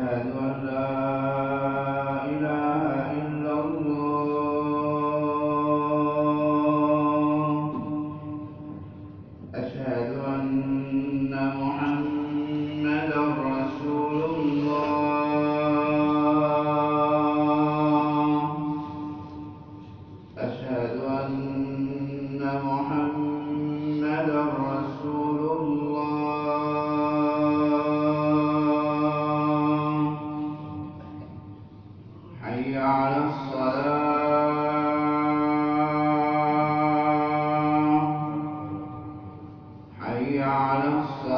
أشهد أن لا إله إلا الله. أشهد أن محمدا رسول الله. أشهد أن محمدا رسول الله. حي على الصلاة. حي على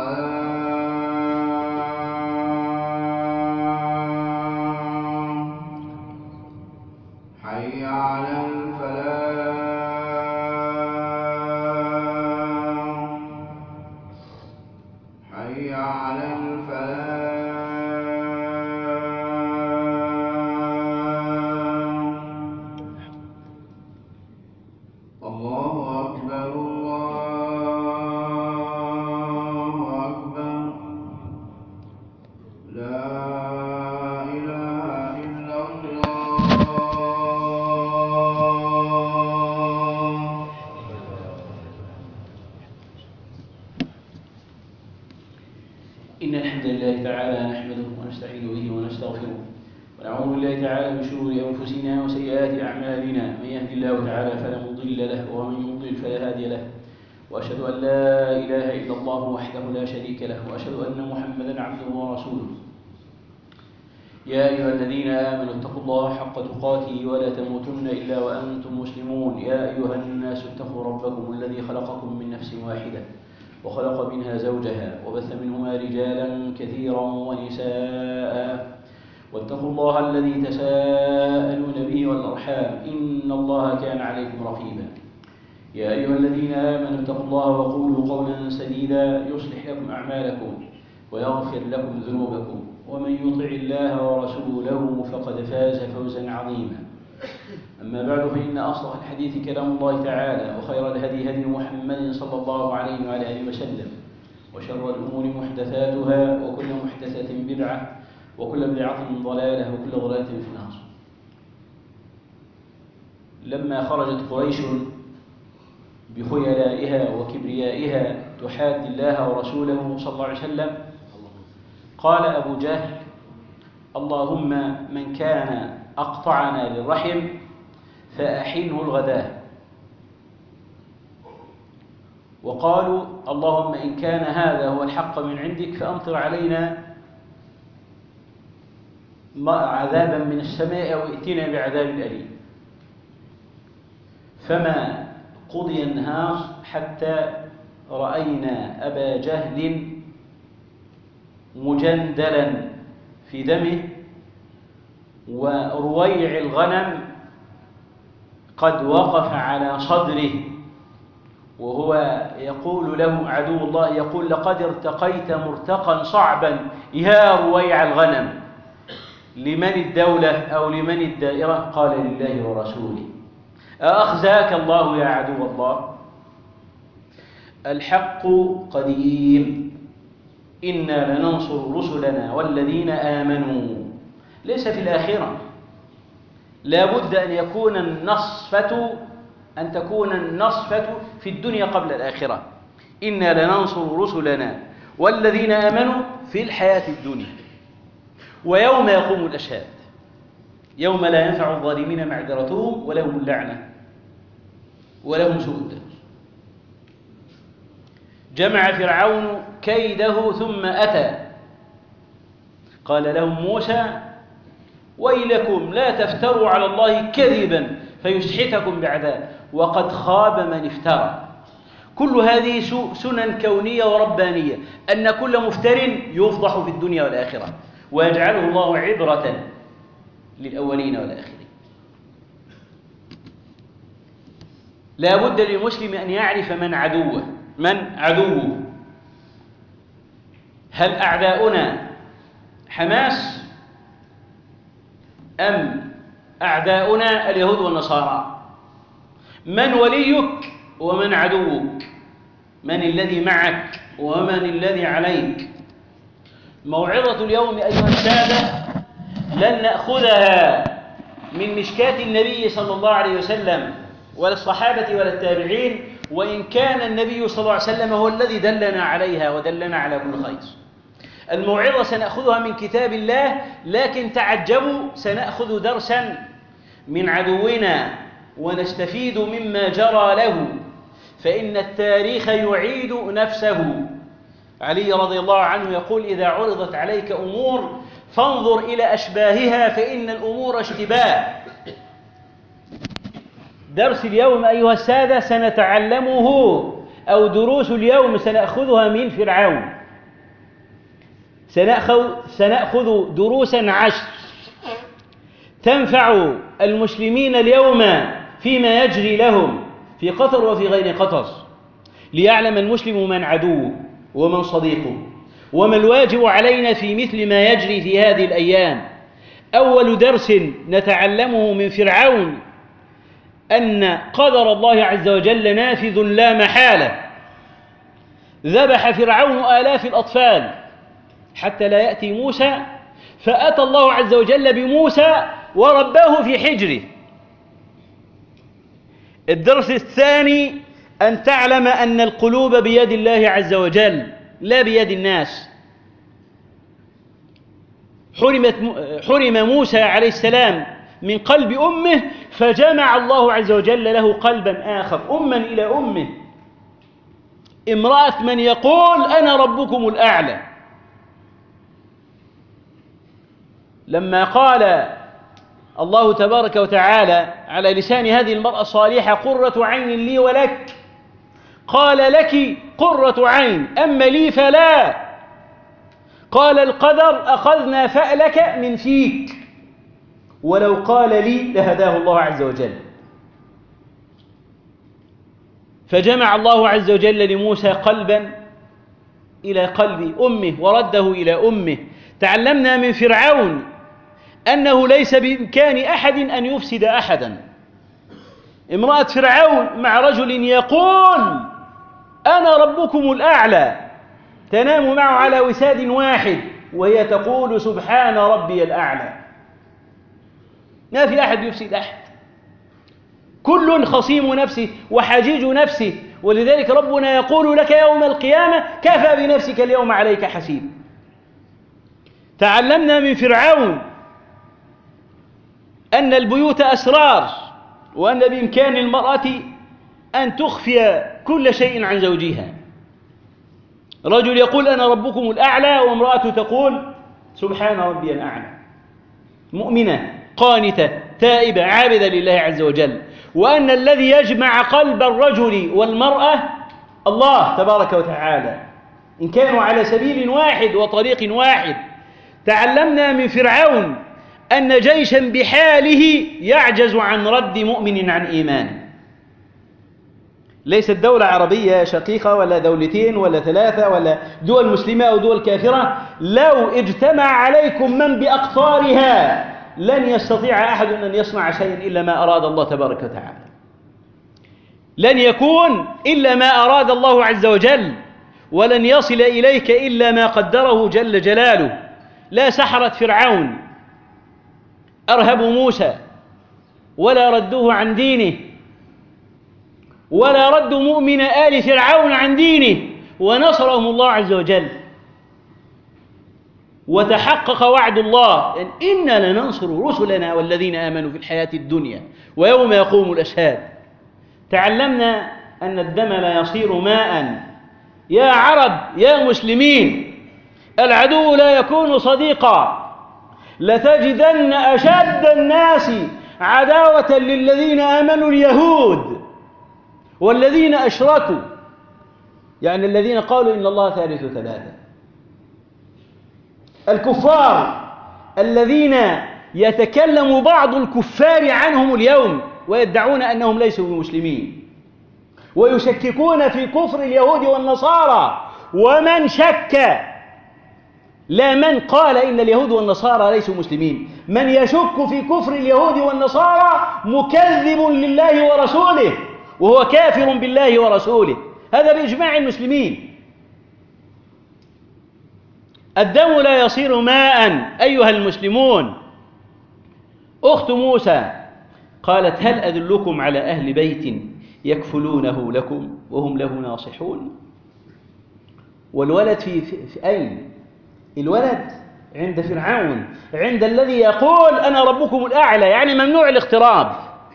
الصلاة. حي على الفلاح. حي على الفلاح. الله أكبر الله أكبر. لا إله إلا الله. إن الحمد لله تعالى نحمده ونستعين به ونستغفره ونعوذ بالله تعالى من شرور أنفسنا وسيئات أعمالنا. من يهد الله تعالى فلا مضل له ومن يضلل فلا هادي له، وأشهد أن لا إله إلا الله وحده لا شريك له، وأشهد أن محمدا عبده ورسوله. يا أيها الذين آمنوا اتقوا الله حق تقاته ولا تموتن إلا وأنتم مسلمون. يا أيها الناس اتقوا ربكم الذي خلقكم من نفس واحدة وخلق منها زوجها وبث منهما رجالا كثيرا ونساء، واتقوا الله الذي تساءلون به والأرحام إن الله كان عليكم رقيبا. يا أيها الذين آمنوا اتقوا الله وقولوا قولا سديدا يصلح لكم أعمالكم ويغفر لكم ذنوبكم، ومن يطع الله ورسوله فقد فاز فوزا عظيما. أما بعد، فإن أصدق الحديث كلام الله تعالى، وخير الهدي هدي محمد صلى الله عليه وعلى آله وسلم، وشر الأمور محدثاتها، وكل محدثة بدعة، وكل بدعة ضلالة، وكل ضلالة في النار. لما خرجت قريش بخيلائها وكبريائها تحادي الله ورسوله صلى الله عليه وسلم، قال أبو جهل: اللهم من كان أقطعنا للرحم فأحنه الغداء. وقالوا: اللهم إن كان هذا هو الحق من عندك فأمطر علينا عذابا من السماء أو ائتنا بعذاب أليم. فما قضي النهار حتى رأينا أبا جهل مجندلا في دمه، ورويع الغنم قد وقف على صدره، وهو يقول له عدو الله، يقول: لقد ارتقيت مرتقا صعبا يا رويع الغنم، لمن الدولة أو لمن الدائرة؟ قال: لله ورسوله. أخزاك الله يا عدو الله. الحق قديم، إنا لننصر رسلنا والذين آمنوا. ليس في الآخرة، لا بد أن تكون النصفة في الدنيا قبل الآخرة. إنا لننصر رسلنا والذين آمنوا في الحياة الدنيا ويوم يقوم الأشهاد، يوم لا ينفع الظالمين معذرتهم ولهم اللعنة ولهم سوء الدار. جمع فرعون كيده ثم أتى، قال لهم موسى: ويلكم لا تفتروا على الله كذبا فيسحتكم بعذاب، وقد خاب من افترى. كل هذه سنن كونية وربانية، أن كل مفتر يفضح في الدنيا والآخرة، ويجعله الله عبرة للأولين والآخرين. لا بد للمسلم أن يعرف من عدوه. هل أعداؤنا حماس أم أعداؤنا اليهود والنصارى؟ من وليك ومن عدوك؟ من الذي معك ومن الذي عليك؟ موعظة اليوم أيها السادة لن نأخذها من مشكاة النبي صلى الله عليه وسلم ولا الصحابة ولا التابعين، وإن كان النبي صلى الله عليه وسلم هو الذي دلنا عليها ودلنا على كل خير. الموعظة سنأخذها من كتاب الله، لكن تعجبوا سنأخذ درسا من عدونا ونستفيد مما جرى له، فإن التاريخ يعيد نفسه. علي رضي الله عنه يقول: إذا عرضت عليك أمور فانظر إلى أشباهها فإن الأمور اشتباه. درس اليوم أيها السادة سنتعلمه، أو دروس اليوم سنأخذها من فرعون. سنأخذ دروسا 10 تنفع المسلمين اليوم فيما يجري لهم في قطر وفي غير قطر، ليعلم المسلم من عدوه ومن صديقه وما الواجب علينا في مثل ما يجري في هذه الأيام. أول درس نتعلمه من فرعون أن قدر الله عز وجل نافذ لا محالة. ذبح فرعون آلاف الأطفال حتى لا يأتي موسى، فأتى الله عز وجل بموسى ورباه في حجره. الدرس الثاني أن تعلم أن القلوب بيد الله عز وجل لا بيد الناس. حرم موسى عليه السلام من قلب أمه، فجمع الله عز وجل له قلبا آخر أما إلى أمه. امرأة من يقول: أنا ربكم الأعلى. لما قال الله تبارك وتعالى على لسان هذه المرأة الصالحة: قرة عين لي ولك، قال: لك قرة عين، أما لي فلا. قال: القدر أخذنا فألك من فيك، ولو قال لي لهداه الله عز وجل. فجمع الله عز وجل لموسى قلبا إلى قلب أمه ورده إلى أمه. تعلمنا من فرعون أنه ليس بإمكان أحد أن يفسد أحدا. امرأة فرعون مع رجل يقول: أنا ربكم الأعلى، تنام معه على وساد واحد وهي تقول: سبحان ربي الأعلى. ما في أحد يفسد أحد، كل خصيم نفسه وحجيج نفسه. ولذلك ربنا يقول لك يوم القيامة: كفى بنفسك اليوم عليك حسيب. تعلمنا من فرعون أن البيوت أسرار، وأن بإمكان المرأة أن تخفي كل شيء عن زوجها. رجل يقول: أنا ربكم الأعلى، وامرأة تقول: سبحان ربي الأعلى. مؤمنة قانتة تائبة عابدة لله عز وجل. وأن الذي يجمع قلب الرجل والمرأة الله تبارك وتعالى، إن كانوا على سبيل واحد وطريق واحد. تعلمنا من فرعون أن جيشا بحاله يعجز عن رد مؤمن عن إيمان. ليست دولة عربية شقيقة ولا دولتين ولا 3 ولا دول مسلمة أو دول كافرة، لو اجتمع عليكم من بأقطارها لن يستطيع أحد أن يصنع شيئا إلا ما أراد الله تبارك وتعالى. لن يكون إلا ما أراد الله عز وجل، ولن يصل إليك إلا ما قدره جل جلاله. لا سحرة فرعون أرهبوا موسى ولا ردوه عن دينه، ولا ردوا مؤمن آل فرعون عن دينه، ونصرهم الله عز وجل. وتحقق وعد الله: إنا لننصر رسلنا والذين آمنوا في الحياة الدنيا ويوم يقوم الأشهاد. تعلمنا أن الدم لا يصير ماء. يا عرب يا مسلمين، العدو لا يكون صديقا. لتجدن أشد الناس عداوة للذين آمنوا اليهود والذين أشركوا، يعني الذين قالوا إن الله ثالث 3. الكفار الذين يتكلم بعض الكفار عنهم اليوم ويدعون أنهم ليسوا بمسلمين، ويشككون في كفر اليهود والنصارى. ومن شك، لا من قال إن اليهود والنصارى ليسوا مسلمين، من يشك في كفر اليهود والنصارى مكذب لله ورسوله، وهو كافر بالله ورسوله. هذا بإجماع المسلمين. الدم لا يصير ماء أيها المسلمون. أخت موسى قالت: هل أدلكم على أهل بيت يكفلونه لكم وهم له ناصحون؟ والولد في أين؟ الولد عند فرعون، عند الذي يقول أنا ربكم الأعلى، يعني ممنوع الاقتراب.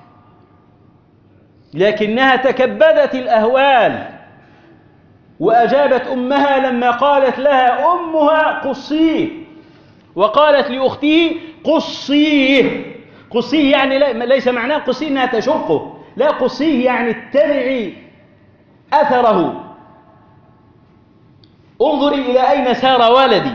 لكنها تكبدت الأهوال وأجابت أمها لما قالت لها أمها قصيه، وقالت لأخته قصيه. قصيه يعني ليس معناه قصيه أنها تشقه، لا، قصيه يعني اتبعي أثره، انظري إلى أين سار ولدي.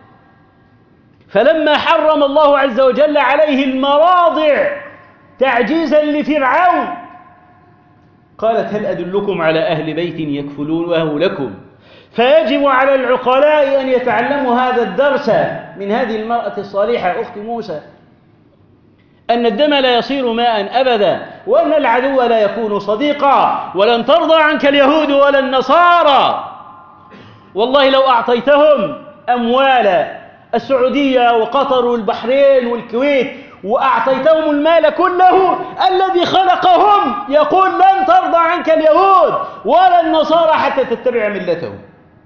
فلما حرم الله عز وجل عليه المراضع تعجيزا لفرعون قالت: هل أدلكم على أهل بيت يكفلونه لكم؟ فيجب على العقلاء أن يتعلموا هذا الدرس من هذه المرأة الصالحة أخت موسى، أن الدم لا يصير ماء أبدا، وأن العدو لا يكون صديقا، ولن ترضى عنك اليهود ولا النصارى. والله لو أعطيتهم أموال السعودية وقطر والبحرين والكويت وأعطيتهم المال كله، الذي خلقهم يقول لن ترضى عنك اليهود ولا النصارى حتى تتبع ملتهم.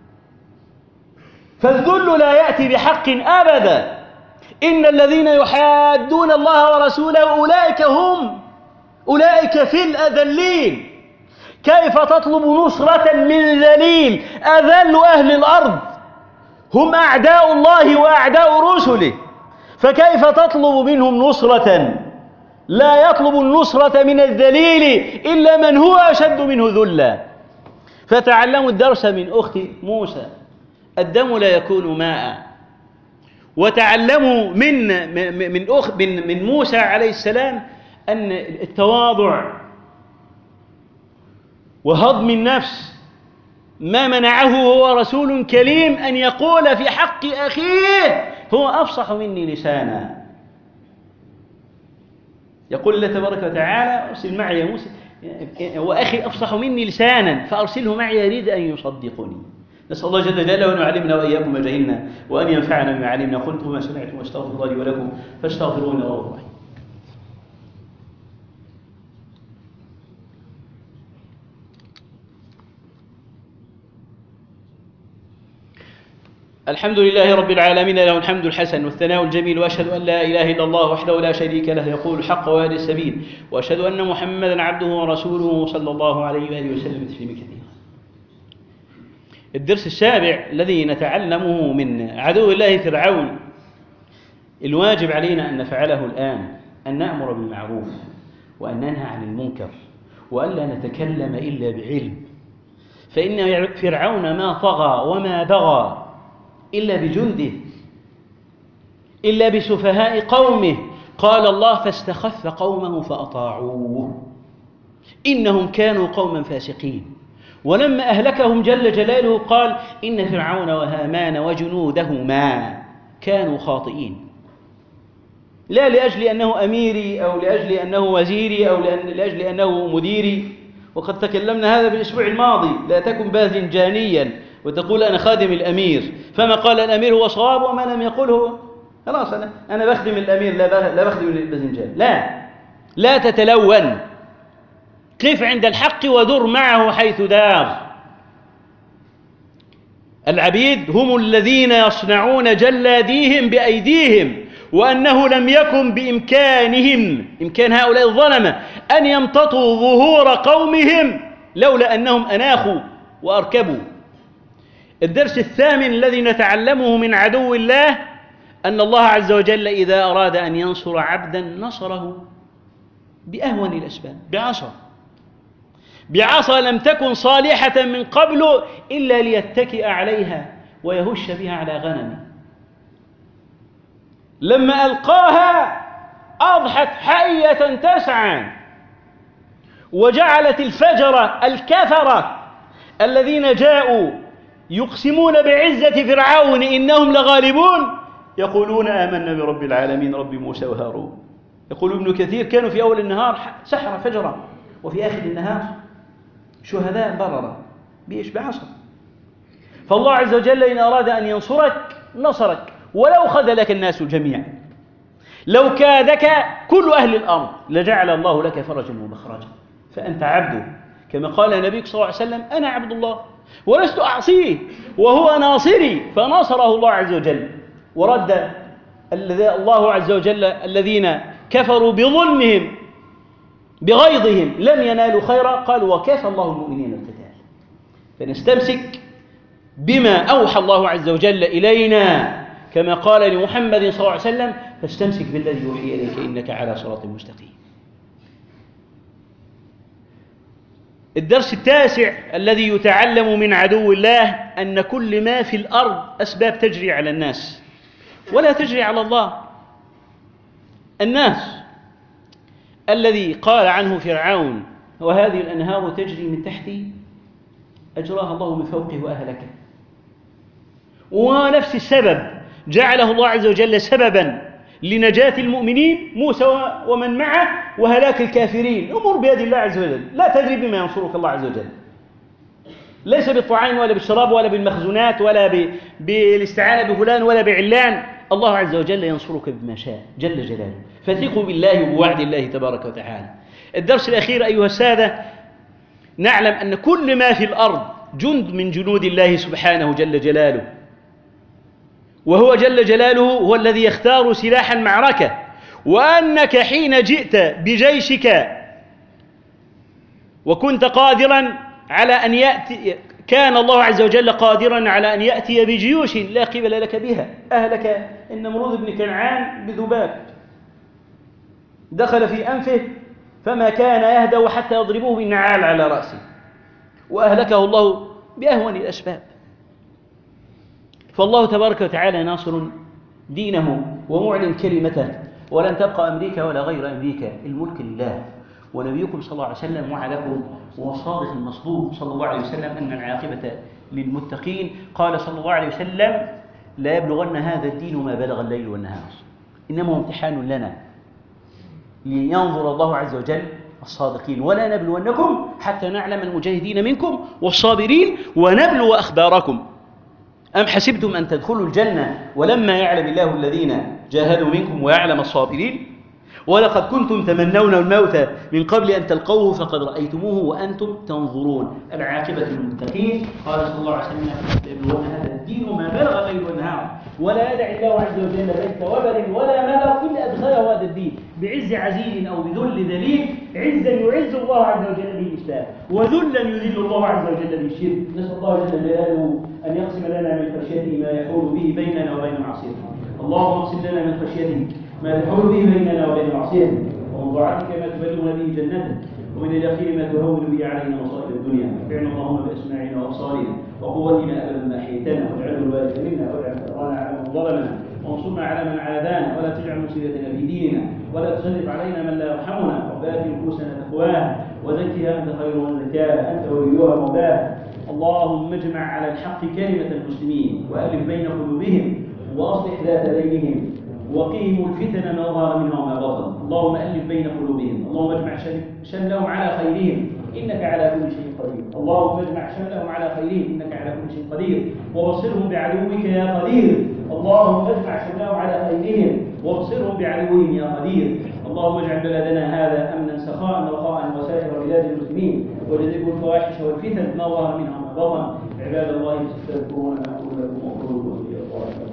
فالذل لا يأتي بحق أبدا. إن الذين يحادون الله ورسوله أولئك في الأذلين. كيف تطلب نصرة من ذليل؟ أذل أهل الأرض هم أعداء الله وأعداء رسله، فكيف تطلب منهم نصرة؟ لا يطلب النصرة من الذليل إلا من هو أشد منه ذلا. فتعلموا الدرس من أخت موسى، الدم لا يكون ماء. وتعلموا من موسى عليه السلام أن التواضع وهضم النفس ما منعه هو رسول كريم أن يقول في حق أخيه: هو أفصح مني لسانا. يقول الله تبارك وتعالى: أرسل معي موسى وأخي أفصح مني لسانا فأرسله معي يريد أن يصدقني. نسأل الله جل جلاله أن يعلمنا وإياكم ما جهلنا، وأن ينفعنا بما علمنا. قلت ما سمعتم واستغفر الله لي ولكم فاستغفروه إنه غفور رحيم. الحمد لله رب العالمين، له الحمد الحسن والثناء الجميل، وأشهد أن لا إله إلا الله وحده لا شريك له يقول الحق ويهدي السبيل، وأشهد أن محمدا عبده ورسوله صلى الله عليه وآله وسلم تسليما كثيرا. الدرس السابع الذي نتعلمه من عدو الله فرعون، الواجب علينا أن نفعله الآن، أن نأمر بالمعروف وأن ننهى عن المنكر، وألا نتكلم إلا بعلم. فإن فرعون ما طغى وما بغى إلا بجنده، إلا بسفهاء قومه. قال الله: فاستخف قومه فأطاعوه إنهم كانوا قوما فاسقين. ولما أهلكهم جل جلاله قال: إن فرعون وهامان وجنودهما كانوا خاطئين، لا لأجل أنه أميري أو لأجل أنه وزيري أو لأجل أنه مديري. وقد تكلمنا هذا في الأسبوع الماضي: لا تكن باذنجانيا وتقول أنا خادم الأمير، فما قال الأمير هو صواب وما لم يقله خلاص أنا بخدم الأمير لا بخدم الباذنجان. لا تتلون، قف عند الحق ودر معه حيث دار. العبيد هم الذين يصنعون جلاديهم بأيديهم، وأنه لم يكن إمكان هؤلاء الظلمة أن يمتطوا ظهور قومهم لولا أنهم أناخوا وأركبوا. الدرس الثامن الذي نتعلمه من عدو الله أن الله عز وجل إذا أراد أن ينصر عبدا نصره بأهون الأسباب، بعصا لم تكن صالحة من قبل إلا ليتكئ عليها ويهش بها على غنمه. لما ألقاها أضحت حية تسعى، وجعلت الفجرة الكفرة الذين جاءوا يقسمون بعزة فرعون إنهم لغالبون يقولون آمنا برب العالمين رب موسى وهارون. يقول ابن كثير: كانوا في أول النهار سحرة فجرة، وفي آخر النهار شهداء بررة بعصا. فالله عز وجل إن أراد أن ينصرك نصرك، ولو خذلك الناس جميعا، لو كادك كل أهل الأرض لجعل الله لك فرجا ومخرجا، فأنت عبده، كما قال النبي صلى الله عليه وسلم: أنا عبد الله ولست أعصيه وهو ناصري، فناصره الله عز وجل، ورد الله عز وجل الذين كفروا بظلمهم بغيظهم لم ينالوا خيرا، قالوا: وكفى الله المؤمنين القتال. فنستمسك بما أوحى الله عز وجل إلينا، كما قال لمحمد صلى الله عليه وسلم: فاستمسك بالذي يوحي إليك إنك على صراط مستقيم. الدرس التاسع الذي يتعلم من عدو الله أن كل ما في الأرض أسباب تجري على الناس ولا تجري على الله. الناس الذي قال عنه فرعون: وهذه الأنهار تجري من تحتي، أجراها الله من فوقه وأهلكه. ونفس السبب جعله الله عز وجل سببا لنجاة المؤمنين موسى ومن معه وهلاك الكافرين. الأمور بيد الله عز وجل، لا تدري بما ينصرك الله عز وجل، ليس بالطعام ولا بالشراب ولا بالمخزونات ولا بالاستعانة بفلان ولا بعلان. الله عز وجل ينصرك بما شاء جل جلاله، فثقوا بالله وبوعد الله تبارك وتعالى. الدرس الأخير أيها السادة، نعلم أن كل ما في الأرض جند من جنود الله سبحانه جل جلاله، وهو جل جلاله هو الذي يختار سلاح المعركة، وأنك حين جئت بجيشك وكنت قادرا على أن يأتي، كان الله عز وجل قادرا على أن يأتي بجيوش لا قبل لك بها. أهلك النمرود بن كنعان بذباب دخل في أنفه فما كان يهدأ حتى يضربوه بالنعال على رأسه، وأهلكه الله بأهون الأسباب. فالله تبارك وتعالى ناصر دينه ومعلن كلمته، ولن تبقى أمريكا ولا غير أمريكا، الملك لله. ونبيكم صلى الله عليه وسلم وعدكم والصادق المصدوق صلى الله عليه وسلم أن العاقبة للمتقين. قال صلى الله عليه وسلم: لا يبلغن هذا الدين ما بلغ الليل والنهار. إنما هو امتحان لنا لينظر الله عز وجل الصادقين. ولا نبلونكم حتى نعلم المجاهدين منكم والصابرين ونبلو أخباركم. أم حسبتم أن تدخلوا الجنة ولما يعلم الله الذين جاهدوا منكم ويعلم الصابرين؟ ولقد كنتم تمنون الموت من قبل أن تلقوه فقد رأيتموه وأنتم تنظرون. العاقبة للمتقين. قال صلى الله عليه وسلم: يبلغون هذا الدين ما بلغ الليل والنهار. ولا يدع الله عز وجل بيت وبر ولا ملك إلا أدخله هذا الدين بعز عزيز أو بذل ذليل. عزا يعز الله عز وجل بالإسلام، وذلا يذل الله عز وجل بالشرك. نسأل الله جل جلاله أن يقسم لنا من خشيته ما يحول به بيننا وبين معصيته. اللهم اقسم لنا من خشيتك ما تحول به بيننا وبين معصيتك، ومن طاعتك ما تبلغنا به جنتك، ومن اليقين ما تهون به علينا مصائب الدنيا. متعنا اللهم بأسماعنا وأبصارنا وقوتنا أبدا ما أحييتنا، واجعله الوارث منا، واجعل ثأرنا على من ظلمنا، وانصرنا على من عادانا، ولا تجعل مصيبتنا في ديننا، ولا تسلط علينا من لا يرحمنا. ربنا آت نفوسنا تقواها وزكها أنت خير من زكاها، أنت وليها مولاها. اللهم اجمع على الحق كلمة المسلمين، وألف بين قلوبهم، وأصلح ذات بينهم، وقهم الفتن ما ظهر منها وما بطن. اللهم ألف بين قلوبهم، اللهم اجمع شملهم على خيرهم إنك على كل شيء قدير. اللهم اجمع شملهم على خيرهم إنك على كل شيء قدير، وبصرهم بعدوك يا قدير. اللهم اجمع شملهم على خيرهم وابصرهم بعدوهم يا قدير. اللهم اجعل بلدنا هذا أمنا سخاء رخاء وسائر بلاد المسلمين، وجنبوا الفواحش والفتن ما ظهر منها وما بطن. عباد الله تستغفرون ما أقول لكم وقولوا إلى الله.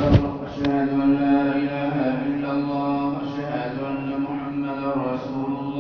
أشهد أن لا إله إلا الله، أشهد أن محمدا رسول الله.